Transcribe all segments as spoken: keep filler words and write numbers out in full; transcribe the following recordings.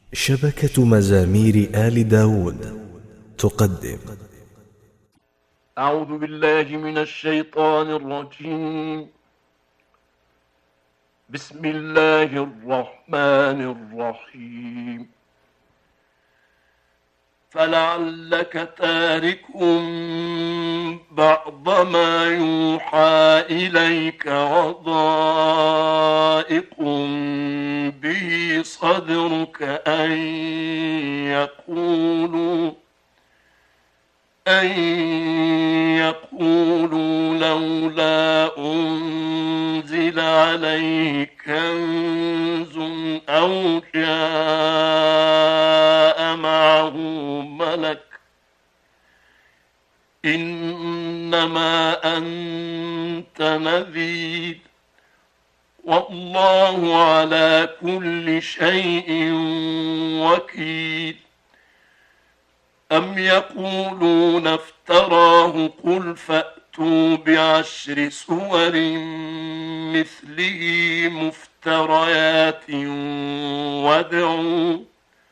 شبكة مزامير آل داود تقدم. أعوذ بالله من الشيطان الرجيم. بسم الله الرحمن الرحيم. فلعلك تارك بعض ما يوحى إليك وضائق به صدرك أن يقولوا أن يقولوا لولا أنزل عليه كنز أو جاء معه ملك إنما أنت نذير والله على كل شيء وكيل. أم يقولون افتراه قل فأتوا بعشر سور مثله مفتريات وادعوا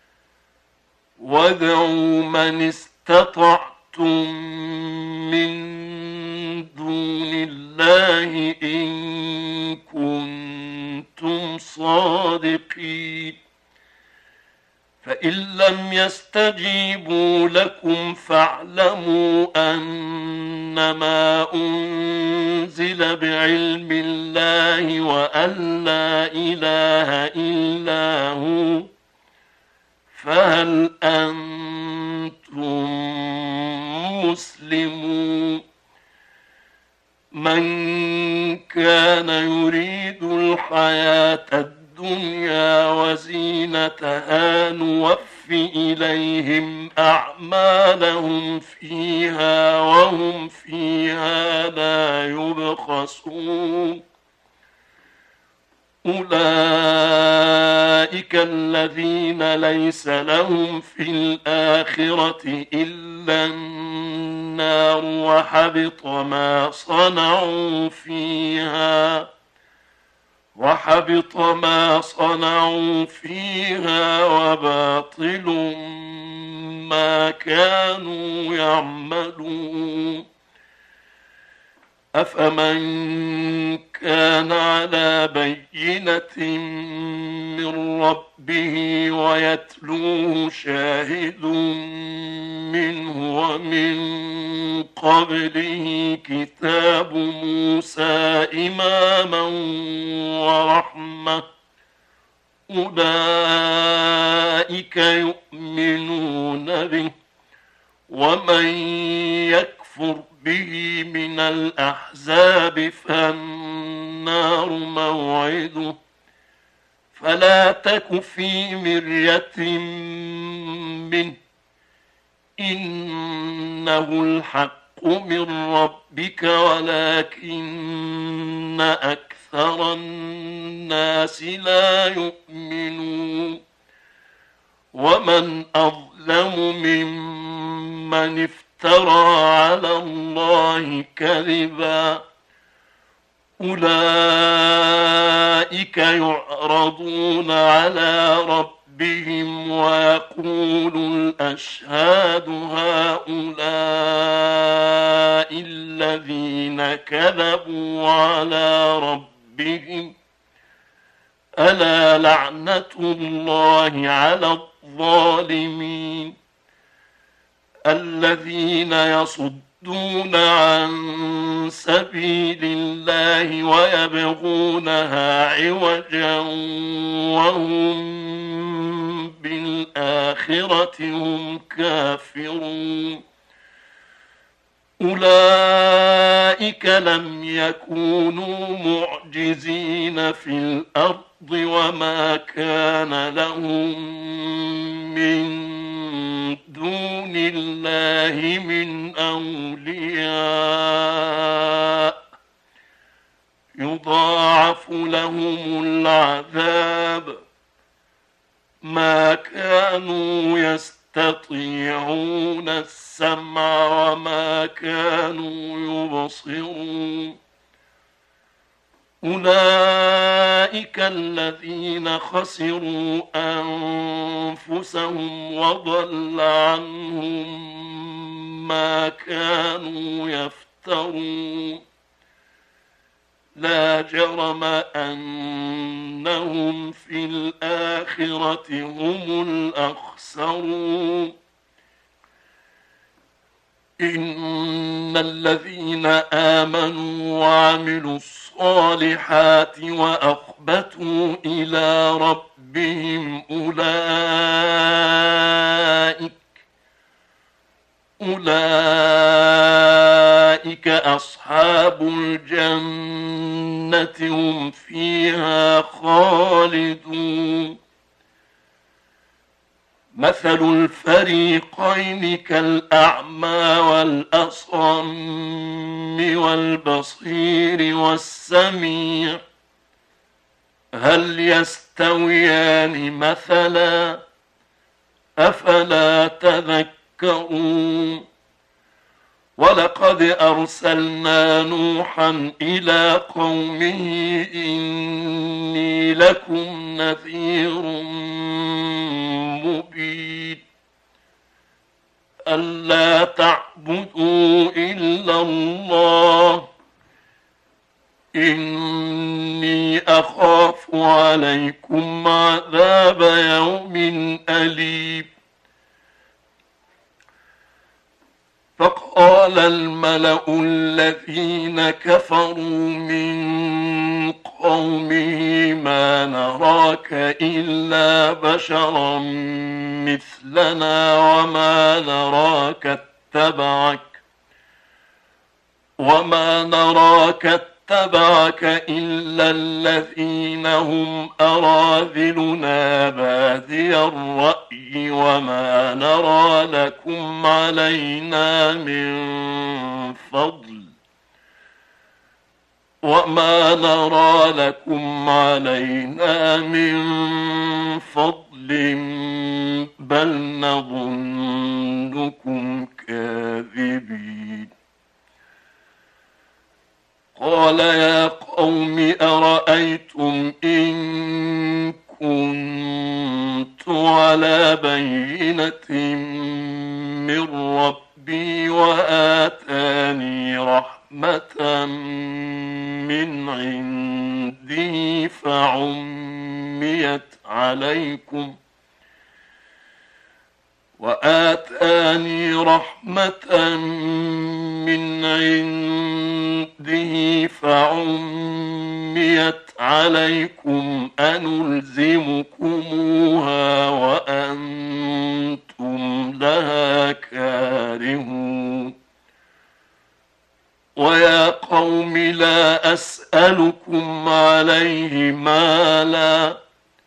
وادعوا من استطعتم من دون الله إن كنتم صادقين. فإن لم يستجيبوا لكم فاعلموا أنما أنزل بعلم الله وأن لا إله إلا هو فهل أنتم مسلمون. من كان يريد الحياة الدنيا وزينتها نوف إليهم أعمالهم فيها وهم فيها لا يبخسون. أولئك الذين ليس لهم في الآخرة إلا النار وحبط ما صنعوا فيها وحبط ما صنعوا فيها وباطل ما كانوا يعملون. أفمن كان على بينة من ربه ويتلوه شاهد منه ومن قبله كتاب موسى إماما ورحمة أولئك يؤمنون به. ومن يكفر به من الأحزاب فالنار موعده فلا تك في مرية منه إنه الحق من ربك ولكن أكثر الناس لا يؤمنون. ومن أظلم ممن افترى على الله كذبا أولئك يعرضون على ربهم ويقول الأشهاد هؤلاء الذين كذبوا على ربهم ألا لعنة الله على الظالمين. الذين يصدون عن سبيل الله ويبغونها عوجا وهم بالآخرة هم كافرون. أولئك لم يكونوا معجزين في الأرض وما كان لهم من دون الله من أولياء يضاعف لهم العذاب ما كانوا يستطيعون السمع وما كانوا يبصرون. أولئك الذين خسروا أنفسهم وضل عنهم ما كانوا يفترون لا جرم أنهم في الآخرة هم الأخسرون إن الذين آمنوا وعملوا الصالحات وأخبتوا إلى ربهم أولئك أولئك أصحاب الجنة هم فيها خالدون مثل الفريقين كالأعمى والأصم والبصير والسميع هل يستويان مثلا أفلا تذكرون ولقد أرسلنا نوحا إلى قومه إني لكم نذير مبين ألا تعبدوا إلا الله إني أخاف عليكم عذاب يوم أليم فقال الملأ الذين كفروا من قومه ما نراك إلا بشرا مثلنا وما نراك اتبعك وما نراك اتبعك إلا الذين هم أراذلنا بادي الرأي وما نرى لكم علينا من فضل وما نرى لكم علينا من فضل بل نظنكم كاذبين قال يا قوم أرأيتم إن كنت على بينة من ربي وآتاني رحمة من عنده فعميت عليكم وآتاني رحمة من عنده فعميت عليكم أنلزمكموها وأنتم لها كارهون ويا قوم لا أسألكم عليه مالا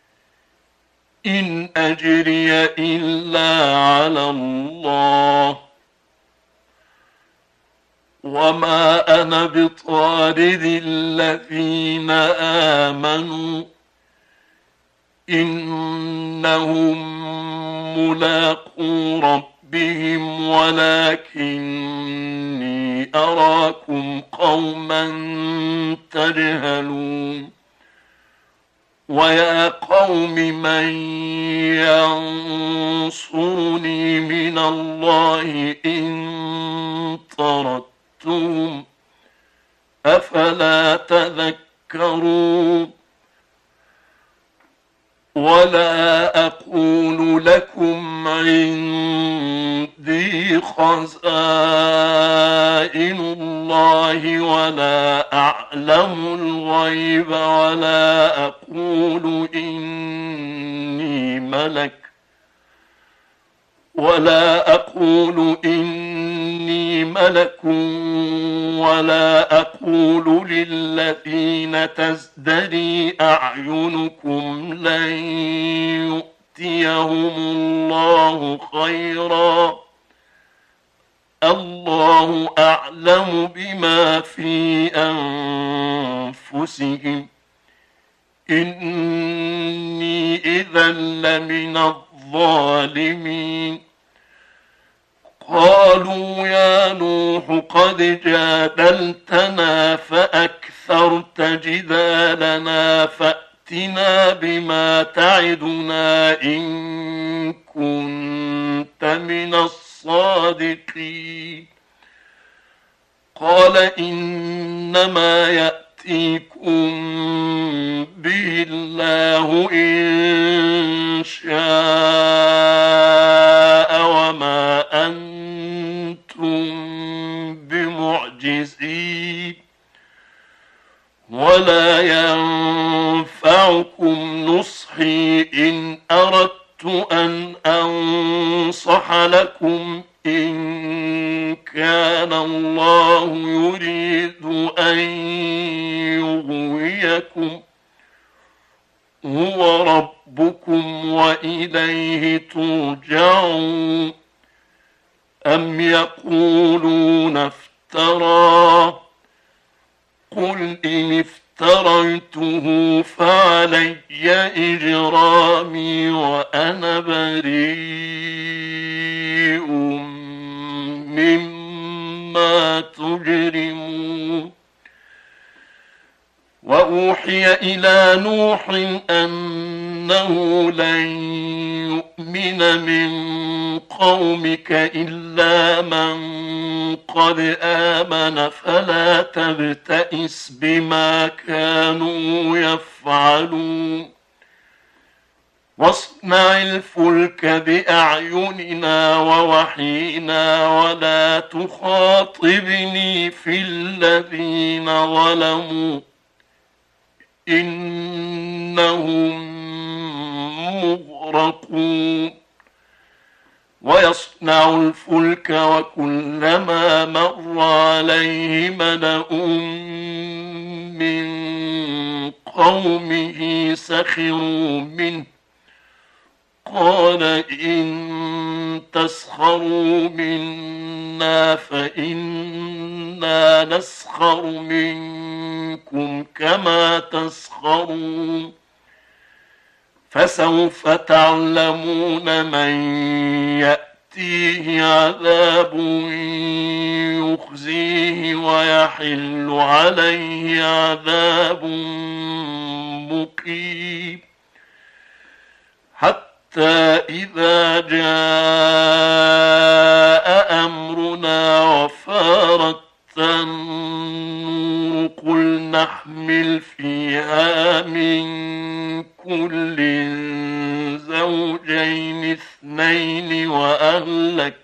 إن أجري إلا على الله وما أنا بطارد الذين آمنوا إنهم ملاقو ربهم ولكني أراكم قوما تجهلون ويا قوم من ينصرني من الله إن طردتم أفلا تذكرون ولا أقول لكم عندي خزائن الله ولا أعلم الغيب ولا أقول إني ملك ولا أقول إني ملك ولا أقول للذين تزدري أعينكم لن يؤتيهم الله خيرا الله أعلم بما في أنفسهم إني إذا لمن الظالمين قالوا يا نوح قد جادلتنا فأكثرت جدالنا فأتنا بما تعدنا إن كنت من الصادقين قال إنما يأتيكم به الله إن شاء وما أنتم بمعجزين ولا ينفعكم نصحي إن أردت أن أنصح لكم إن كان الله يريد أن يغويكم هو ربكم وإليه ترجعون أم يقولون افترى قل إن افتريته فعلي إجرامي وأنا بريء مما تجرمون وأوحي إلى نوح أنه لن يؤمن من قومك إلا من قد آمن فلا تبتئس بما كانوا يفعلون واصنع الفلك بأعيننا ووحينا ولا تخاطبني في الذين ظلموا إنهم مغرقون ويصنع الفلك وكلما مر عليه ملأ من قومه سخروا منه قال إن تسخروا منا فإنا نسخر منكم كما تسخرون فسوف تعلمون من يأتيه عذاب يخزيه ويحل عليه عذاب مقيم حتى إذا جاء أمرنا وفارت النور قل نحمل فيها من كل زوجين اثنين وأهلك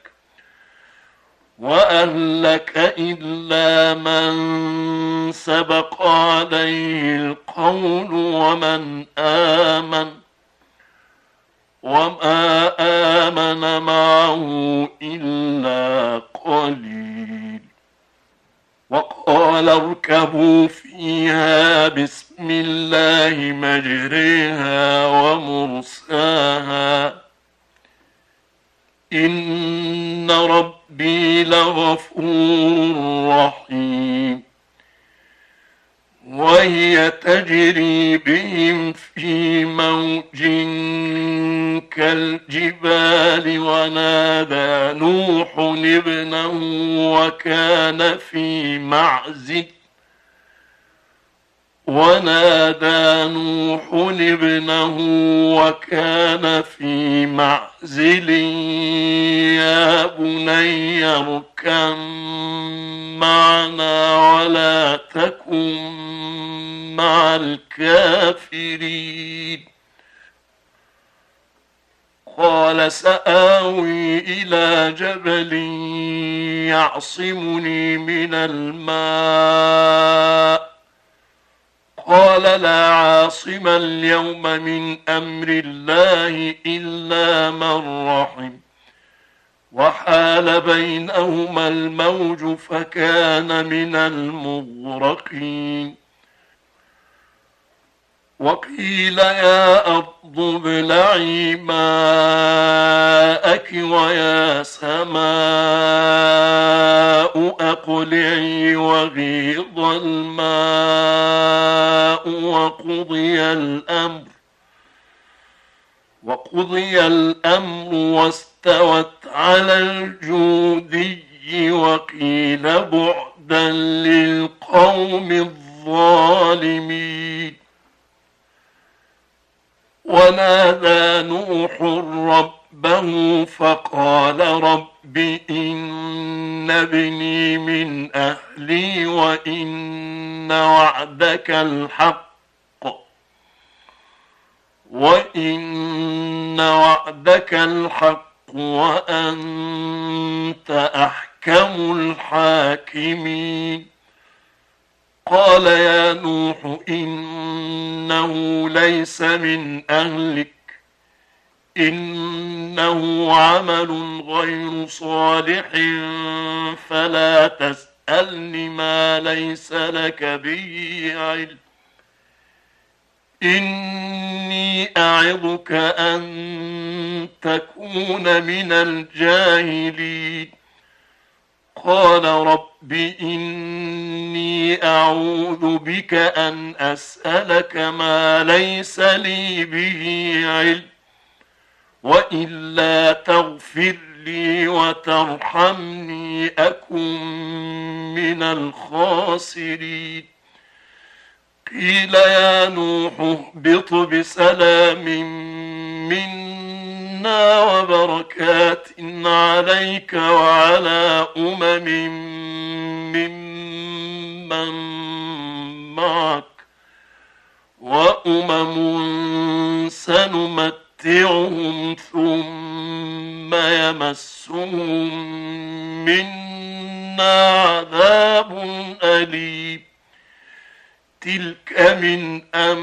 وأهلك إلا من سبق عليه القول ومن آمن وما آمن معه إلا قليل وقال اركبوا فيها بسم الله مجريها ومرساها إن ربي لغفور رحيم وهي تجري بهم في موج كالجبال ونادى نوح ابنه وكان في معزل ونادى نوح ابنه وكان في معزل يا بني اركب معنا ولا تكن مع الكافرين قال سآوي إلى جبل يعصمني من الماء قال لا عاصم اليوم من أمر الله إلا من رحم وحال بينهما الموج فكان من المغرقين وقيل يا أرض ابلعي ماءك ويا سماء أقلعي وغيض الماء وقضي الأمر وقضي الأمر واستوت على الجودي وقيل بعدا للقوم الظالمين. ونادى نوح ربه فقال رب إن ابني من أهلي وإن وعدك الحق وإن وعدك الحق وأنت أحكم الحاكمين. قال يا نوح إنه ليس من أهلك إنه عمل غير صالح فلا تسألني ما ليس لك به علم إني أعظك أن تكون من الجاهلين. قال رب إني أعوذ بك أن أسألك ما ليس لي به علم وإلا تغفر لي وترحمني أكن من الخاسرين. قيل يا نوح اهبط بسلام منا وبركات عليك وعلى أمم ممن معك وأمم سنمتعهم ثم يمسهم منا عذاب أليم. تلك من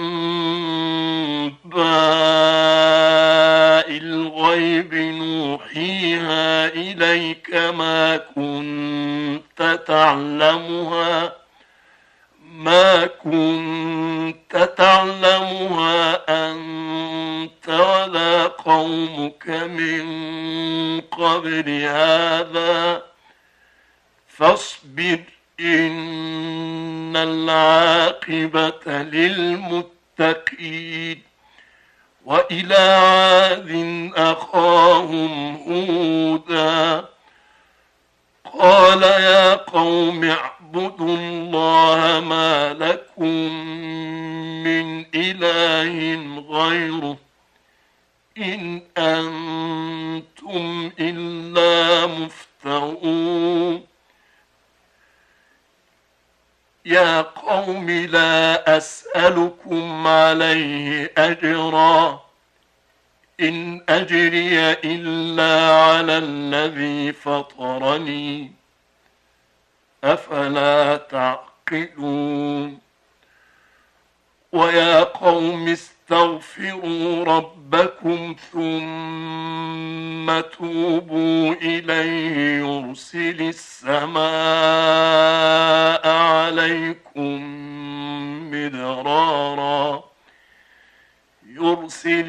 أنباء الغيب نوحيها إليك ما كنت تعلمها ما كنت تعلمها أنت ولا قومك من قبل هذا فاصبر إن العاقبة للمتقين. وإلى عاد أخاهم هودا قال يا قوم اعبدوا الله ما لكم من إله غيره إن أنتم إلا مفترون. يا قوم لا أسألكم عليه أجرا إن أجري إلا على الذي فطرني أفلا تعقلون. ويا قوم استغفروا ربكم ثم توبوا إليه يرسل السماء عليكم مدرارا يرسل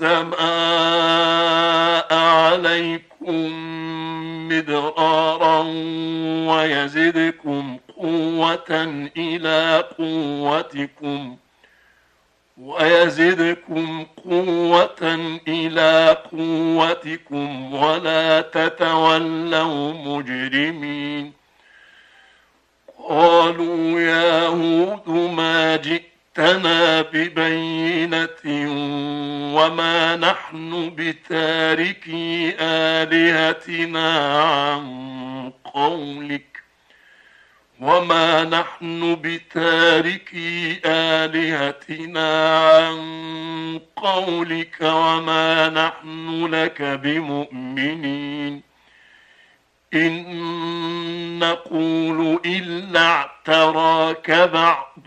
السماء عليكم مدرارا ويزدكم قوة إلى قوتكم ويزدكم قوة إلى قوتكم ولا تتولوا مجرمين. قالوا يا هود ما جئتنا ببينة وما نحن بتاركي آلهتنا عن قولك وما نحن بتاركي آلهتنا عن قولك وما نحن لك بمؤمنين إن نقول إلا اعتراك بعض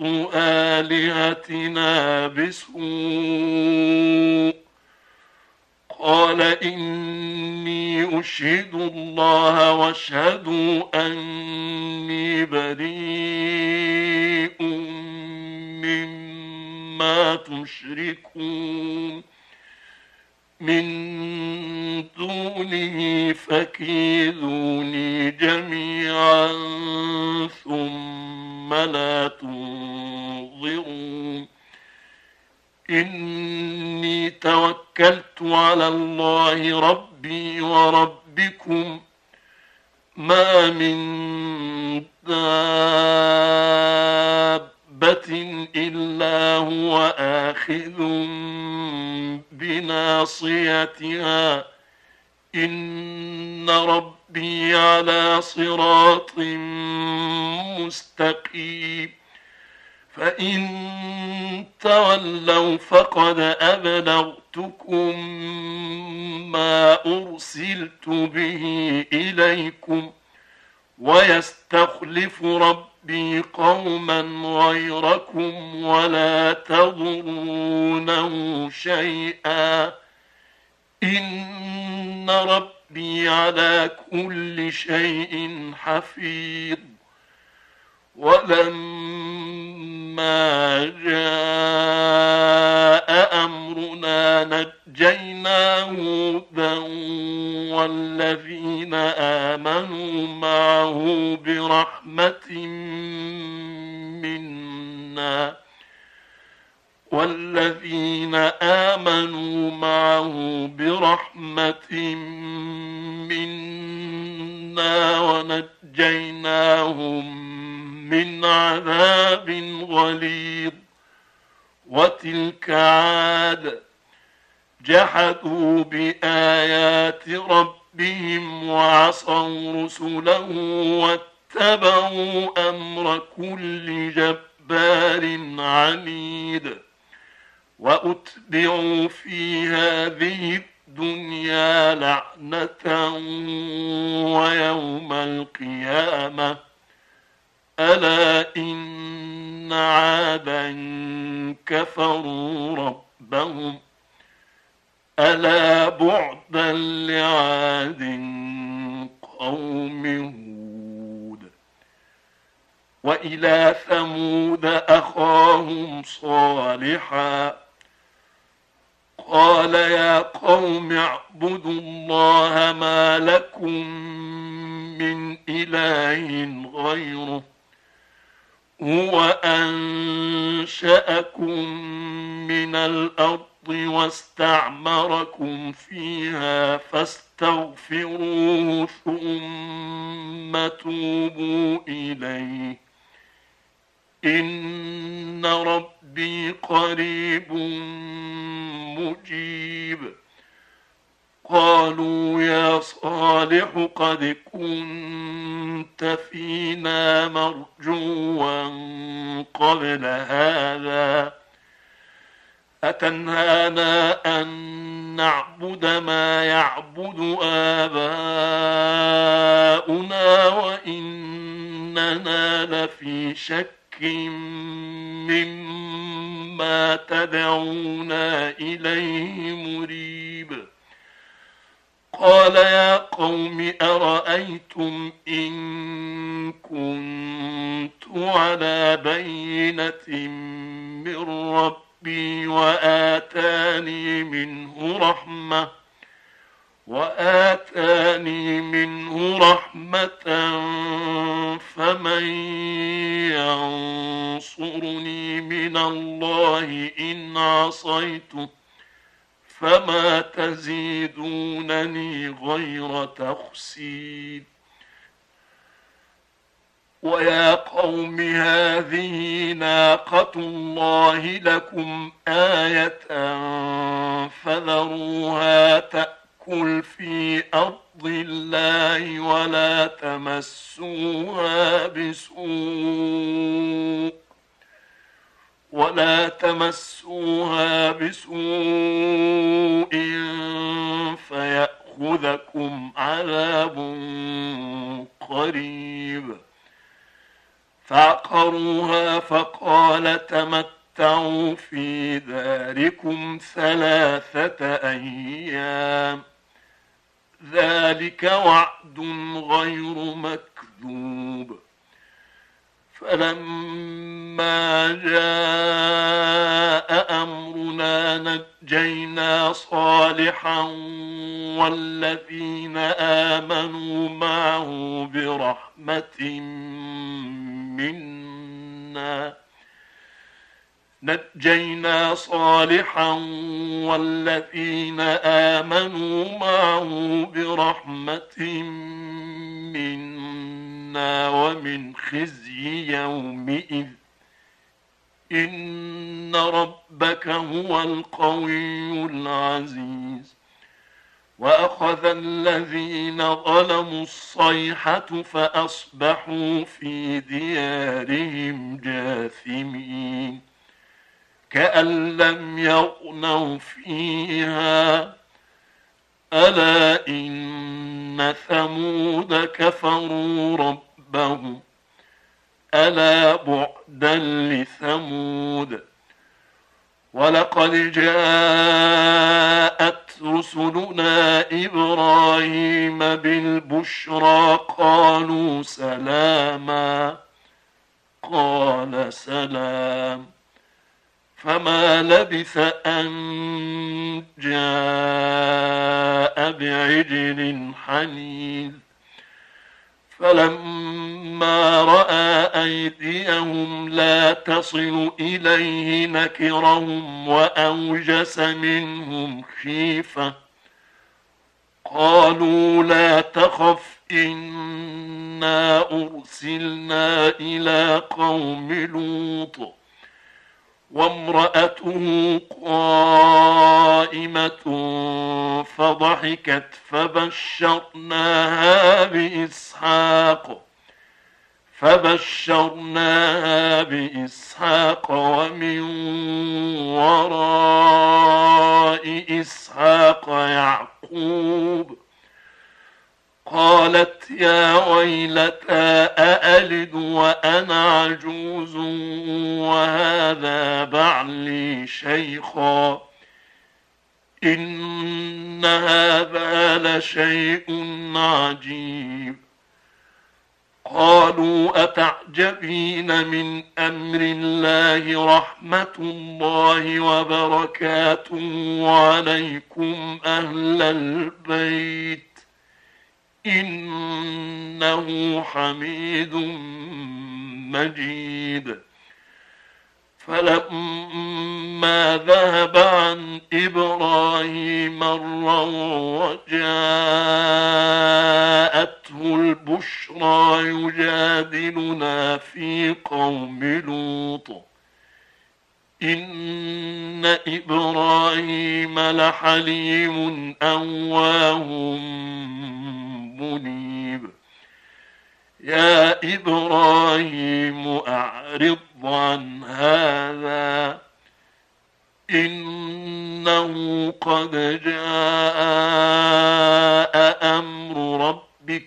آلهتنا بسوء. قال إني أشهد الله واشهدوا أني بريء مما تشركون من دونه فكيدوني جميعا ثم لا تنظرون. إني توكلت توكلت على الله ربي وربكم ما من دابة إلا هو آخذ بناصيتها إن ربي على صراط مستقيم فإن تولوا فقد أبلغتكم ما أرسلت به إليكم ويستخلف ربي قوما غيركم ولا تضرونه شيئا إن ربي على كل شيء حفيظ. ولما جاء أمرنا نجينا هودا والذين آمنوا معه برحمة منا والذين آمنوا معه برحمة منا ونجيناهم من عذاب غليظ. وتلك عاد جحدوا بآيات ربهم وعصوا رسله واتبعوا أمر كل جبار عنيد. وأتبعوا في هذه الدنيا لعنة ويوم القيامة ألا إن عادا كفروا ربهم ألا بعدا لعاد قوم هود. وإلى ثمود أخاهم صالحا قال يا قوم اعبدوا الله ما لكم من إله غيره هو أنشأكم من الأرض واستعمركم فيها فاستغفروه ثم توبوا إليه إن ربي قريب مجيب. قالوا يا صالح قد كنت فينا مرجوا قبل هذا أتنهانا أن نعبد ما يعبد آباؤنا وإننا لفي شك مما تدعونا إليه مريب. قال يا قوم أرأيتم إن كنت على بينة من ربي وآتاني منه رحمة وآتاني منه رحمة فمن ينصرني من الله إن عصيته فما تزيدونني غير تخسير. ويا قوم هذه ناقة الله لكم آية فذروها تأكل في أرض الله ولا تمسوها بسوء ولا تمسوها بسوء فيأخذكم عذاب قريب. فعقروها فقال تمتعوا في داركم ثلاثة أيام ذلك وعد غير مكذوب. فلما جاء أمرنا نجينا صالحا والذين آمنوا معه برحمة منا نجينا صالحا والذين آمنوا معه برحمة منا ومن خزي يومئذ إن ربك هو القوي العزيز. وأخذ الذين ظلموا الصيحة فأصبحوا في ديارهم جاثمين كأن لم يغنوا فيها ألا إن ثمود كفروا ربهم ألا بعدا لثمود. ولقد جاءت رسلنا إبراهيم بالبشرى قالوا سلاما قال سلام فما لبث أن جاء بعجل حنيذ. فلما رأى أيديهم لا تصل إليه نكرهم وأوجس منهم خيفة قالوا لا تخف إنا أرسلنا إلى قوم لوط وامرأته قائمة فضحكت فبشرناها بإسحاق فبشرناها بإسحاق ومن وراء إسحاق يعقوب. قالت يا ويلتى أألد وأنا عجوز وهذا بعلي شيخا إن هذا لشيء عجيب. قالوا أتعجبين من أمر الله رحمة الله وبركاته عليكم أهل البيت إنه حميد مجيد. فلما ذهب عن إبراهيم الروع وجاءته البشرى يجادلنا في قوم لوط إن إبراهيم لحليم أواه منيب. يا إبراهيم أعرض عن هذا إنه قد جاء أمر ربك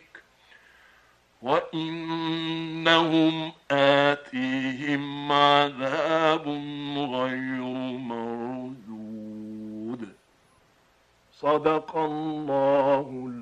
وإنهم آتيهم عذاب غير مردود. صدق الله